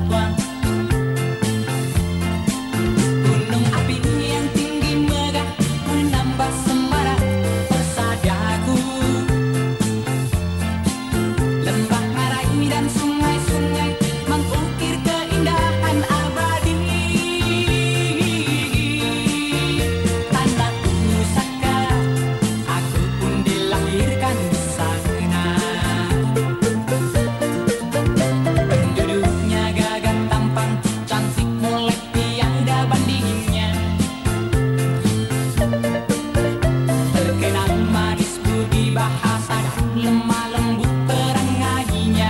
persatuan. Gunung api yang tinggi megah menambah semarak persadaku. Lembah ngarai dan sungai-sungai mengukir keindahan abadi. Tanah pusaka, aku pun dilahirkan di sana. Penduduknya gagah tampan, cantik molek tiada bandingnya. Terkenal manis budi bahasa dan lemah lembut perangannya.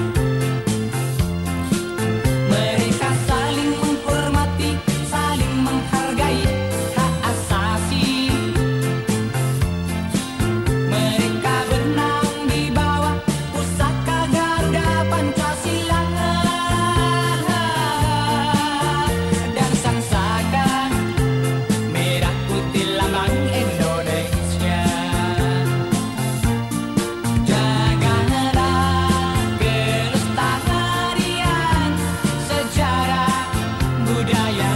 Mereka saling menghormati, saling menghargai hak asasi. Mereka bernaung di bawah pusaka Garuda Pancasila dan sang saka merah putih lambang Indonesia. Jagalah kelestarian sejarah budaya,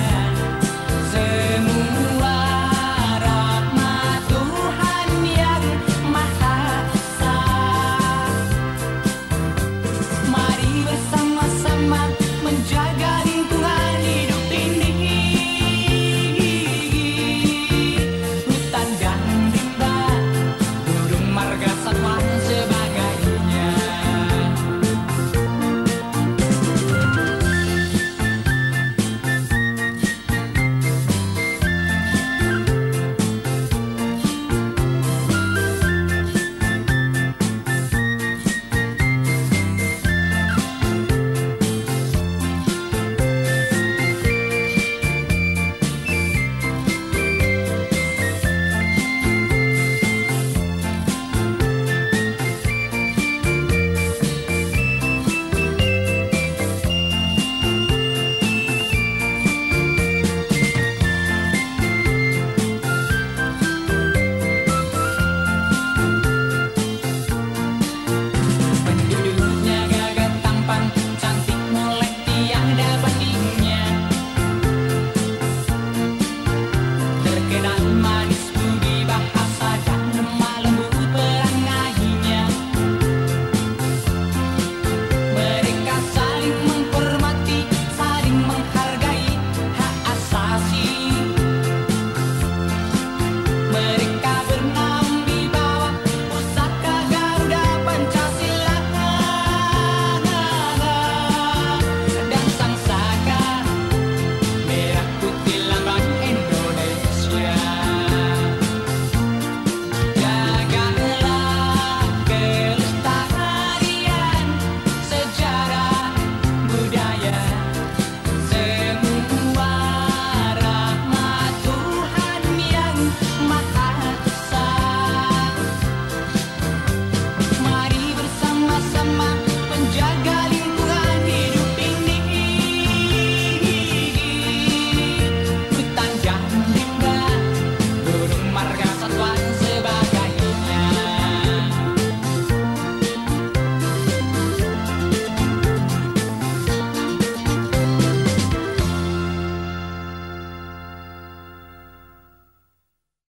semua rahmat Tuhan yang Maha Esa. Mari bersama-sama menjaga